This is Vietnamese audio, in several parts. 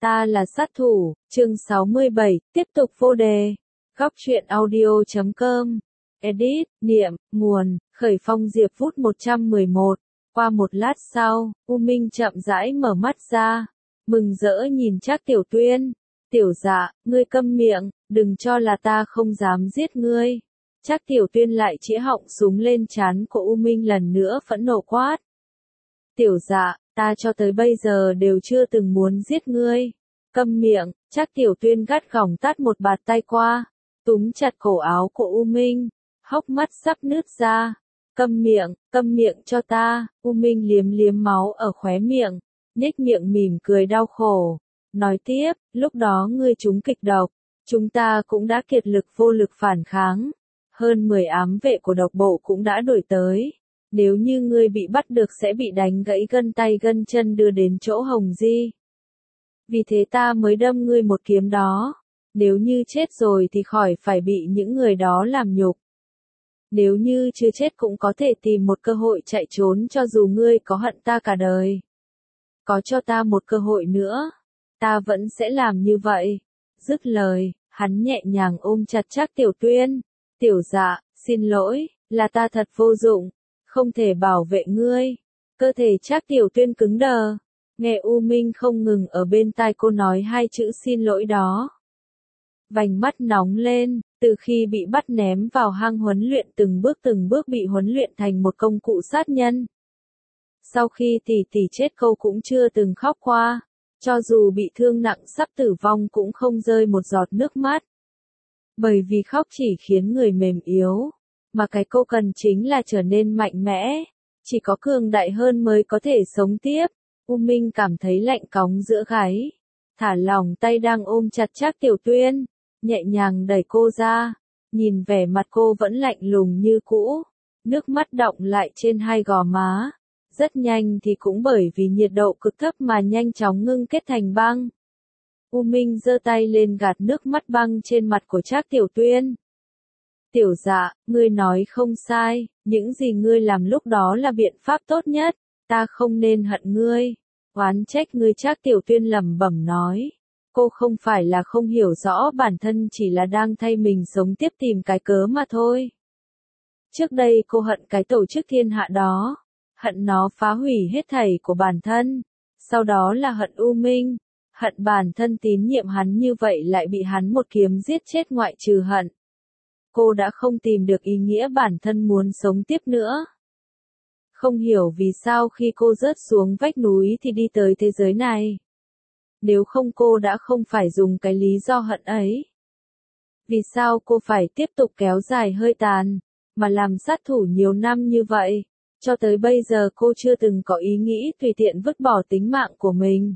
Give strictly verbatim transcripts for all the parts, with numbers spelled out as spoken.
Ta là sát thủ, chương sáu mươi bảy, tiếp tục vô đề. Góc truyện audio chấm com. Edit, niệm, nguồn, khởi phong Diệp Vút một trăm mười một. Qua một lát sau, U Minh chậm rãi mở mắt ra. Mừng rỡ nhìn Trác Tiểu Tuyên. Tiểu Dạ, ngươi câm miệng, đừng cho là ta không dám giết ngươi. Trác Tiểu Tuyên lại chĩa họng súng lên trán của U Minh lần nữa phẫn nộ quát. Tiểu Dạ, ta cho tới bây giờ đều chưa từng muốn giết ngươi. Câm miệng, Trác Tiểu Tuyên gắt gỏng tát một bạt tay qua, túm chặt cổ áo của U Minh, hốc mắt sắp nứt ra. Câm miệng, câm miệng cho ta. U Minh liếm liếm máu ở khóe miệng, nhếch miệng mỉm cười đau khổ. Nói tiếp, lúc đó ngươi trúng kịch độc, chúng ta cũng đã kiệt lực vô lực phản kháng. Hơn mười ám vệ của độc bộ cũng đã đuổi tới. Nếu như ngươi bị bắt được sẽ bị đánh gãy gân tay gân chân đưa đến chỗ Hồng Di. Vì thế ta mới đâm ngươi một kiếm đó. Nếu như chết rồi thì khỏi phải bị những người đó làm nhục. Nếu như chưa chết cũng có thể tìm một cơ hội chạy trốn cho dù ngươi có hận ta cả đời. Có cho ta một cơ hội nữa, ta vẫn sẽ làm như vậy. Dứt lời, hắn nhẹ nhàng ôm chặt Trác Tiểu Tuyên. Tiểu Dạ, xin lỗi, là ta thật vô dụng, không thể bảo vệ ngươi. Cơ thể Trác Tiểu Tuyên cứng đờ, nghe U Minh không ngừng ở bên tai cô nói hai chữ xin lỗi đó. Vành mắt nóng lên, từ khi bị bắt ném vào hang huấn luyện từng bước từng bước bị huấn luyện thành một công cụ sát nhân. Sau khi tỷ tỷ chết cô cũng chưa từng khóc qua, cho dù bị thương nặng sắp tử vong cũng không rơi một giọt nước mắt. Bởi vì khóc chỉ khiến người mềm yếu, mà cái cô cần chính là trở nên mạnh mẽ, chỉ có cường đại hơn mới có thể sống tiếp. U Minh cảm thấy lạnh cóng giữa gáy, thả lỏng tay đang ôm chặt Trác Tiểu Tuyên, nhẹ nhàng đẩy cô ra, nhìn vẻ mặt cô vẫn lạnh lùng như cũ, nước mắt đọng lại trên hai gò má, rất nhanh thì cũng bởi vì nhiệt độ cực thấp mà nhanh chóng ngưng kết thành băng. U Minh giơ tay lên gạt nước mắt băng trên mặt của Trác Tiểu Tuyên. Tiểu Dạ, ngươi nói không sai, những gì ngươi làm lúc đó là biện pháp tốt nhất, ta không nên hận ngươi, oán trách ngươi. Trác Tiểu Tuyên lẩm bẩm nói. Cô không phải là không hiểu rõ bản thân, chỉ là đang thay mình sống tiếp tìm cái cớ mà thôi. Trước đây cô hận cái tổ chức thiên hạ đó, hận nó phá hủy hết thảy của bản thân, sau đó là hận U Minh, hận bản thân tín nhiệm hắn như vậy lại bị hắn một kiếm giết chết. Ngoại trừ hận, cô đã không tìm được ý nghĩa bản thân muốn sống tiếp nữa. Không hiểu vì sao khi cô rớt xuống vách núi thì đi tới thế giới này. Nếu không cô đã không phải dùng cái lý do hận ấy. Vì sao cô phải tiếp tục kéo dài hơi tàn, mà làm sát thủ nhiều năm như vậy? Cho tới bây giờ cô chưa từng có ý nghĩ tùy tiện vứt bỏ tính mạng của mình.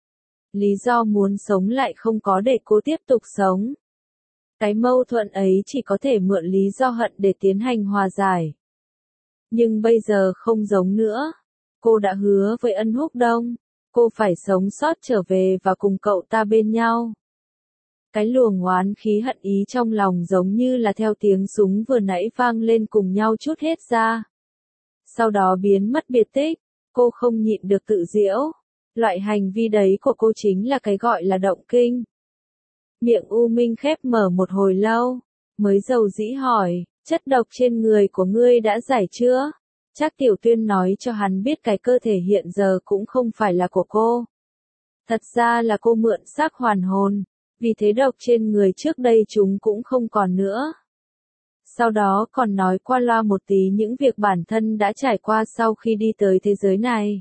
Lý do muốn sống lại không có để cô tiếp tục sống. Cái mâu thuẫn ấy chỉ có thể mượn lý do hận để tiến hành hòa giải. Nhưng bây giờ không giống nữa. Cô đã hứa với Ân Húc Đông, cô phải sống sót trở về và cùng cậu ta bên nhau. Cái luồng oán khí hận ý trong lòng giống như là theo tiếng súng vừa nãy vang lên cùng nhau trút hết ra. Sau đó biến mất biệt tích, cô không nhịn được tự giễu. Loại hành vi đấy của cô chính là cái gọi là động kinh. Miệng U Minh khép mở một hồi lâu, mới dầu dĩ hỏi, chất độc trên người của ngươi đã giải chưa? Trác Tiểu Tuyên nói cho hắn biết cái cơ thể hiện giờ cũng không phải là của cô. Thật ra là cô mượn xác hoàn hồn, vì thế độc trên người trước đây chúng cũng không còn nữa. Sau đó còn nói qua loa một tí những việc bản thân đã trải qua sau khi đi tới thế giới này.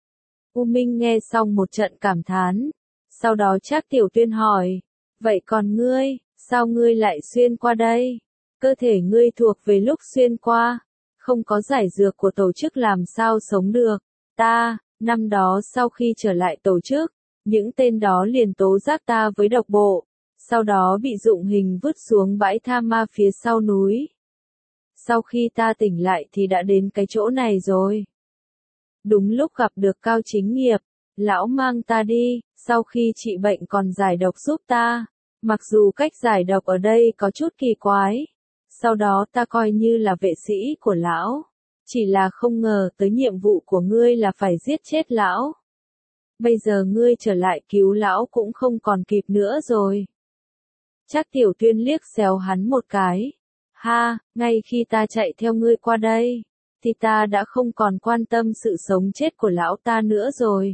U Minh nghe xong một trận cảm thán, sau đó Trác Tiểu Tuyên hỏi, vậy còn ngươi, sao ngươi lại xuyên qua đây? Cơ thể ngươi thuộc về lúc xuyên qua, không có giải dược của tổ chức làm sao sống được. Ta, năm đó sau khi trở lại tổ chức, những tên đó liền tố giác ta với độc bộ, sau đó bị dụng hình vứt xuống bãi tha ma phía sau núi. Sau khi ta tỉnh lại thì đã đến cái chỗ này rồi. Đúng lúc gặp được Cao Chính Nghiệp, lão mang ta đi, sau khi trị bệnh còn giải độc giúp ta. Mặc dù cách giải độc ở đây có chút kỳ quái, sau đó ta coi như là vệ sĩ của lão, chỉ là không ngờ tới nhiệm vụ của ngươi là phải giết chết lão. Bây giờ ngươi trở lại cứu lão cũng không còn kịp nữa rồi. Trác Tiểu Tuyên liếc xéo hắn một cái. Ha, ngay khi ta chạy theo ngươi qua đây, thì ta đã không còn quan tâm sự sống chết của lão ta nữa rồi.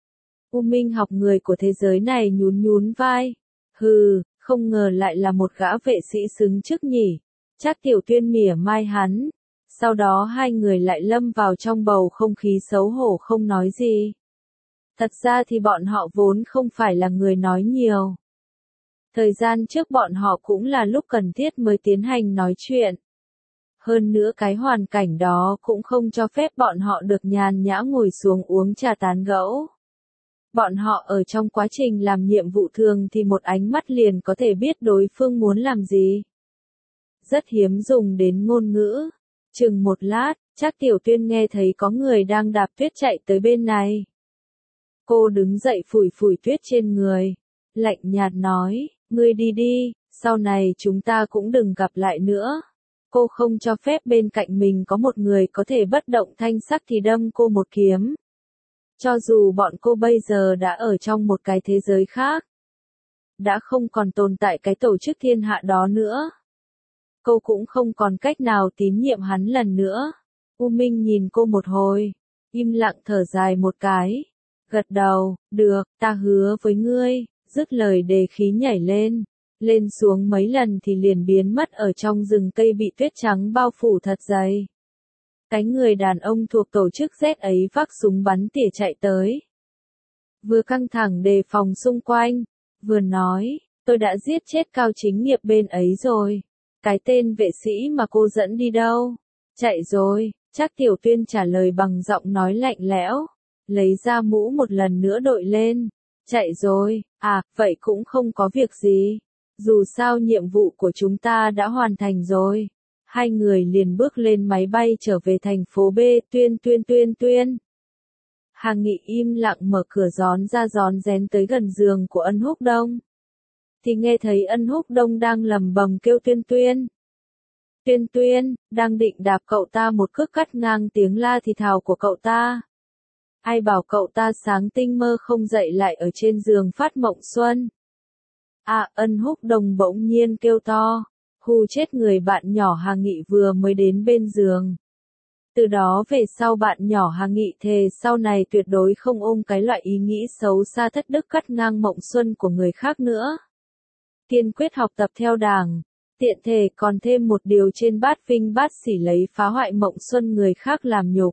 U Minh học người của thế giới này nhún nhún vai. Hừ, không ngờ lại là một gã vệ sĩ xứng chức nhỉ. Trác Tiểu Tuyên mỉa mai hắn. Sau đó hai người lại lâm vào trong bầu không khí xấu hổ không nói gì. Thật ra thì bọn họ vốn không phải là người nói nhiều. Thời gian trước bọn họ cũng là lúc cần thiết mới tiến hành nói chuyện. Hơn nữa cái hoàn cảnh đó cũng không cho phép bọn họ được nhàn nhã ngồi xuống uống trà tán gẫu. Bọn họ ở trong quá trình làm nhiệm vụ thường thì một ánh mắt liền có thể biết đối phương muốn làm gì. Rất hiếm dùng đến ngôn ngữ. Chừng một lát, Trác Tiểu Tuyên nghe thấy có người đang đạp tuyết chạy tới bên này. Cô đứng dậy phủi phủi tuyết trên người. Lạnh nhạt nói, ngươi đi đi, sau này chúng ta cũng đừng gặp lại nữa. Cô không cho phép bên cạnh mình có một người có thể bất động thanh sắc thì đâm cô một kiếm. Cho dù bọn cô bây giờ đã ở trong một cái thế giới khác, đã không còn tồn tại cái tổ chức thiên hạ đó nữa, cô cũng không còn cách nào tín nhiệm hắn lần nữa. U Minh nhìn cô một hồi, im lặng thở dài một cái, gật đầu, được, ta hứa với ngươi, dứt lời đề khí nhảy lên, lên xuống mấy lần thì liền biến mất ở trong rừng cây bị tuyết trắng bao phủ thật dày. Cái người đàn ông thuộc tổ chức Z ấy vác súng bắn tỉa chạy tới. Vừa căng thẳng đề phòng xung quanh, vừa nói, tôi đã giết chết cao chính nghiệp bên ấy rồi. Cái tên vệ sĩ mà cô dẫn đi đâu? Chạy rồi, Trác Tiểu Tuyên trả lời bằng giọng nói lạnh lẽo, lấy ra mũ một lần nữa đội lên. Chạy rồi, à, vậy cũng không có việc gì. Dù sao nhiệm vụ của chúng ta đã hoàn thành rồi. Hai người liền bước lên máy bay trở về thành phố B. Tuyên tuyên tuyên tuyên. Hàng Nghị im lặng mở cửa gión ra gión rén tới gần giường của Ân Húc Đông. Thì nghe thấy Ân Húc Đông đang lầm bầm kêu Tuyên Tuyên. Tuyên Tuyên, đang định đạp cậu ta một cước cắt ngang tiếng la thì thào của cậu ta. Ai bảo cậu ta sáng tinh mơ không dậy lại ở trên giường phát mộng xuân. À, Ân Húc Đông bỗng nhiên kêu to. Hù chết người bạn nhỏ Hàng Nghị vừa mới đến bên giường. Từ đó về sau bạn nhỏ Hàng Nghị thề sau này tuyệt đối không ôm cái loại ý nghĩ xấu xa thất đức cắt ngang mộng xuân của người khác nữa. Kiên quyết học tập theo Đảng, tiện thể còn thêm một điều trên bát vinh bát sỉ lấy phá hoại mộng xuân người khác làm nhục.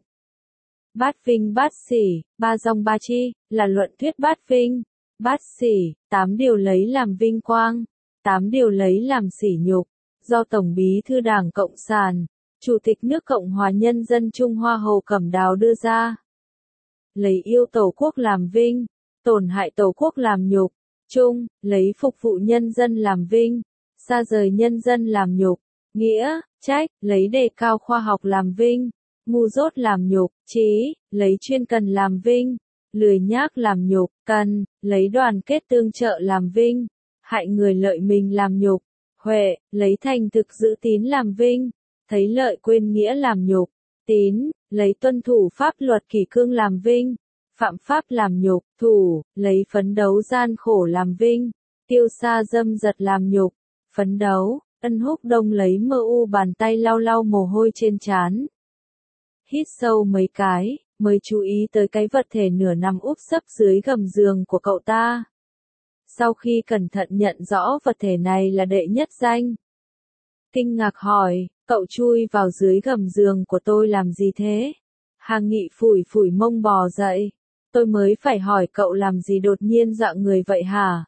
Bát vinh bát sỉ, ba dòng ba chi, là luận thuyết bát vinh, bát sỉ, tám điều lấy làm vinh quang, tám điều lấy làm sỉ nhục. Do Tổng Bí thư Đảng Cộng sản, Chủ tịch nước Cộng hòa Nhân dân Trung Hoa Hồ Cẩm Đào đưa ra. Lấy yêu Tổ quốc làm vinh, tổn hại Tổ quốc làm nhục. Trung, lấy phục vụ nhân dân làm vinh, xa rời nhân dân làm nhục. Nghĩa, trách, lấy đề cao khoa học làm vinh, ngu dốt làm nhục. Trí, lấy chuyên cần làm vinh, lười nhác làm nhục. Cần, lấy đoàn kết tương trợ làm vinh, hại người lợi mình làm nhục. Huệ, lấy thành thực giữ tín làm vinh, thấy lợi quên nghĩa làm nhục. Tín, lấy tuân thủ pháp luật kỷ cương làm vinh, phạm pháp làm nhục. Thủ, lấy phấn đấu gian khổ làm vinh, tiêu xa dâm dật làm nhục. Phấn đấu, Ân Húc Đông lấy mơ u bàn tay lau lau mồ hôi trên trán. Hít sâu mấy cái, mới chú ý tới cái vật thể nửa nằm úp sấp dưới gầm giường của cậu ta. Sau khi cẩn thận nhận rõ vật thể này là đệ nhất danh, kinh ngạc hỏi, cậu chui vào dưới gầm giường của tôi làm gì thế? Hàng Nghị phủi phủi mông bò dậy, tôi mới phải hỏi cậu làm gì đột nhiên dọa người vậy hả?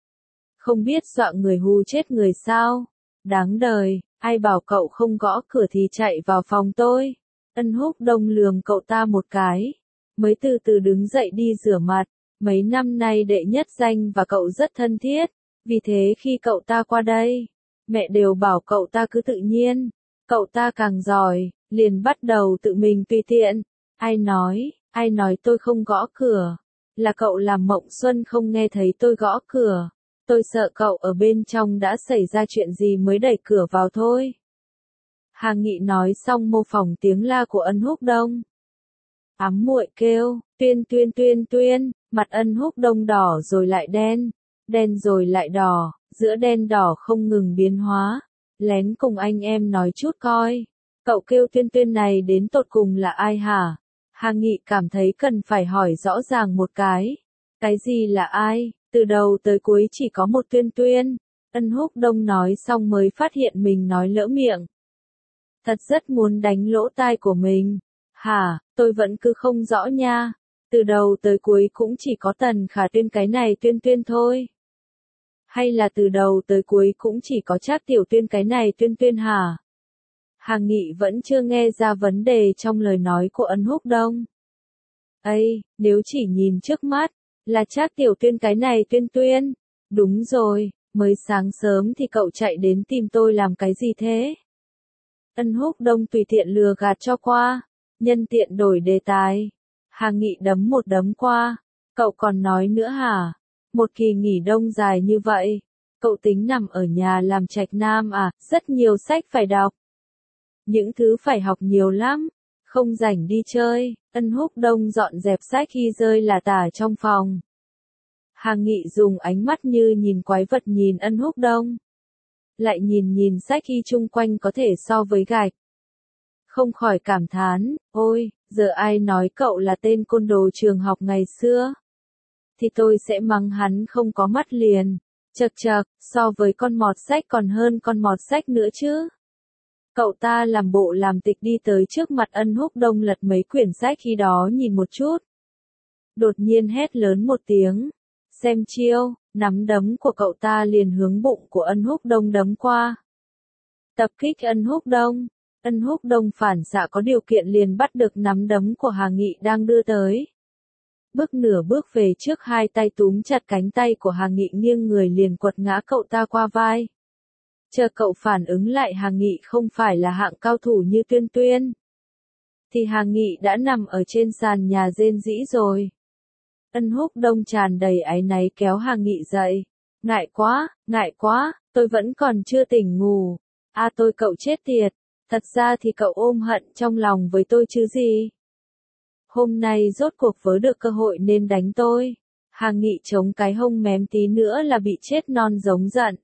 Không biết dọa người hù chết người sao? Đáng đời, ai bảo cậu không gõ cửa thì chạy vào phòng tôi. Ân Húc Đông lườm cậu ta một cái, mới từ từ đứng dậy đi rửa mặt. Mấy năm nay đệ nhất danh và cậu rất thân thiết, vì thế khi cậu ta qua đây, mẹ đều bảo cậu ta cứ tự nhiên, cậu ta càng giỏi, liền bắt đầu tự mình tùy tiện. Ai nói, ai nói tôi không gõ cửa, là cậu làm mộng xuân không nghe thấy tôi gõ cửa, tôi sợ cậu ở bên trong đã xảy ra chuyện gì mới đẩy cửa vào thôi. Hàng Nghị nói xong mô phỏng tiếng la của Ân Húc Đông. Ám muội kêu, Tuyên Tuyên Tuyên Tuyên, Mặt Ân Húc Đông đỏ rồi lại đen, đen rồi lại đỏ, giữa đen đỏ không ngừng biến hóa. Lén cùng anh em nói chút coi. Cậu kêu Tuyên Tuyên này đến tột cùng là ai hả? Hà Nghị cảm thấy cần phải hỏi rõ ràng một cái. Cái gì là ai? Từ đầu tới cuối chỉ có một Tuyên Tuyên. Ân Húc Đông nói xong mới phát hiện mình nói lỡ miệng. Thật rất muốn đánh lỗ tai của mình. Hả, tôi vẫn cứ không rõ nha. Từ đầu tới cuối cũng chỉ có Tần Khả Tuyên cái này Tuyên Tuyên thôi. Hay là từ đầu tới cuối cũng chỉ có Trác Tiểu Tuyên cái này Tuyên Tuyên hả? Hà Nghị vẫn chưa nghe ra vấn đề trong lời nói của Ân Húc Đông. Ây, nếu chỉ nhìn trước mắt, là Trác Tiểu Tuyên cái này Tuyên Tuyên. Đúng rồi, mới sáng sớm thì cậu chạy đến tìm tôi làm cái gì thế? Ân Húc Đông tùy tiện lừa gạt cho qua, nhân tiện đổi đề tài. Hà Nghị đấm một đấm qua. Cậu còn nói nữa hả? Một kỳ nghỉ đông dài như vậy, cậu tính nằm ở nhà làm trạch nam à? Rất nhiều sách phải đọc. Những thứ phải học nhiều lắm. Không rảnh đi chơi. Ân Húc Đông dọn dẹp sách khi rơi là tả trong phòng. Hà Nghị dùng ánh mắt như nhìn quái vật nhìn Ân Húc Đông. Lại nhìn nhìn sách khi chung quanh có thể so với gạch. Không khỏi cảm thán, ôi, giờ ai nói cậu là tên côn đồ trường học ngày xưa? Thì tôi sẽ mắng hắn không có mắt liền. Chậc chậc, so với con mọt sách còn hơn con mọt sách nữa chứ. Cậu ta làm bộ làm tịch đi tới trước mặt Ân Húc Đông lật mấy quyển sách khi đó nhìn một chút. Đột nhiên hét lớn một tiếng. Xem chiêu, nắm đấm của cậu ta liền hướng bụng của Ân Húc Đông đấm qua. Tập kích Ân Húc Đông. Ân Húc Đông phản xạ có điều kiện liền bắt được nắm đấm của Hà Nghị đang đưa tới. Bước nửa bước về trước hai tay túm chặt cánh tay của Hà Nghị nghiêng người liền quật ngã cậu ta qua vai. Chờ cậu phản ứng lại Hà Nghị không phải là hạng cao thủ như Tuyên Tuyên. Thì Hà Nghị đã nằm ở trên sàn nhà rên rỉ rồi. Ân Húc Đông tràn đầy áy náy kéo Hà Nghị dậy. Ngại quá, ngại quá, tôi vẫn còn chưa tỉnh ngủ. À tôi cậu chết tiệt. Thật ra thì cậu ôm hận trong lòng với tôi chứ gì. Hôm nay rốt cuộc vớ được cơ hội nên đánh tôi. Hà Nghị chống cái hông mém tí nữa là bị chết non giống giận.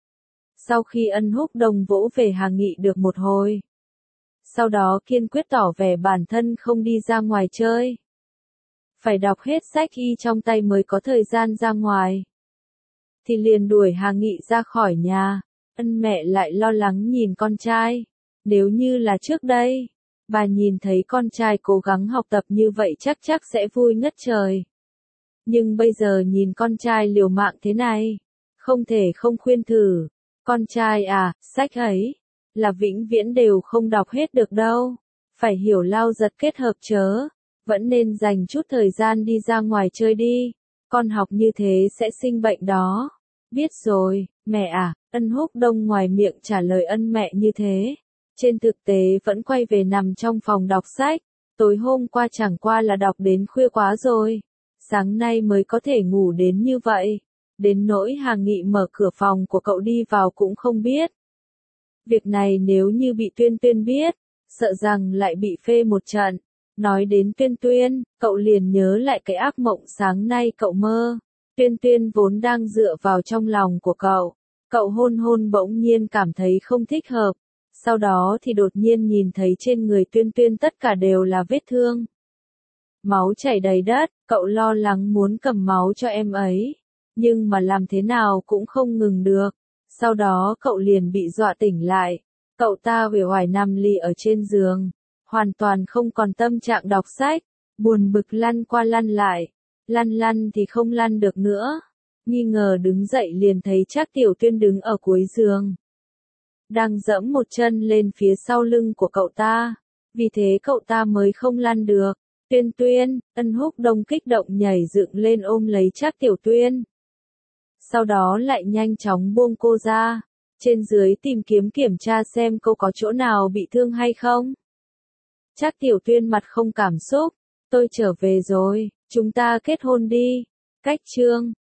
Sau khi Ân Húc Đông vỗ về Hà Nghị được một hồi. Sau đó kiên quyết tỏ vẻ bản thân không đi ra ngoài chơi. Phải đọc hết sách y trong tay mới có thời gian ra ngoài. Thì liền đuổi Hà Nghị ra khỏi nhà. Ân mẹ lại lo lắng nhìn con trai. Nếu như là trước đây, bà nhìn thấy con trai cố gắng học tập như vậy chắc chắc sẽ vui ngất trời. Nhưng bây giờ nhìn con trai liều mạng thế này, không thể không khuyên thử. Con trai à, sách ấy, là vĩnh viễn đều không đọc hết được đâu. Phải hiểu lao giật kết hợp chớ. Vẫn nên dành chút thời gian đi ra ngoài chơi đi. Con học như thế sẽ sinh bệnh đó. Biết rồi, mẹ à. Ân Húc Đông ngoài miệng trả lời ân mẹ như thế. Trên thực tế vẫn quay về nằm trong phòng đọc sách. Tối hôm qua chẳng qua là đọc đến khuya quá rồi. Sáng nay mới có thể ngủ đến như vậy. Đến nỗi Hà Nghị mở cửa phòng của cậu đi vào cũng không biết. Việc này nếu như bị Tuyên Tuyên biết, sợ rằng lại bị phê một trận. Nói đến Tuyên Tuyên, cậu liền nhớ lại cái ác mộng sáng nay cậu mơ. Tuyên Tuyên vốn đang dựa vào trong lòng của cậu. Cậu hôn hôn bỗng nhiên cảm thấy không thích hợp. Sau đó thì đột nhiên nhìn thấy trên người Tuyên Tuyên tất cả đều là vết thương. Máu chảy đầy đất, cậu lo lắng muốn cầm máu cho em ấy. Nhưng mà làm thế nào cũng không ngừng được. Sau đó cậu liền bị dọa tỉnh lại. Cậu ta uể oải nằm lì ở trên giường. Hoàn toàn không còn tâm trạng đọc sách. Buồn bực lăn qua lăn lại. Lăn lăn thì không lăn được nữa. Nghi ngờ đứng dậy liền thấy Trác Tiểu Tuyên đứng ở cuối giường. Đang giẫm một chân lên phía sau lưng của cậu ta. Vì thế cậu ta mới không lăn được. Tuyên Tuyên, Ân Húc Đông kích động nhảy dựng lên ôm lấy Trác Tiểu Tuyên. Sau đó lại nhanh chóng buông cô ra. Trên dưới tìm kiếm kiểm tra xem cô có chỗ nào bị thương hay không. Trác Tiểu Tuyên mặt không cảm xúc. Tôi trở về rồi, chúng ta kết hôn đi. Cách chương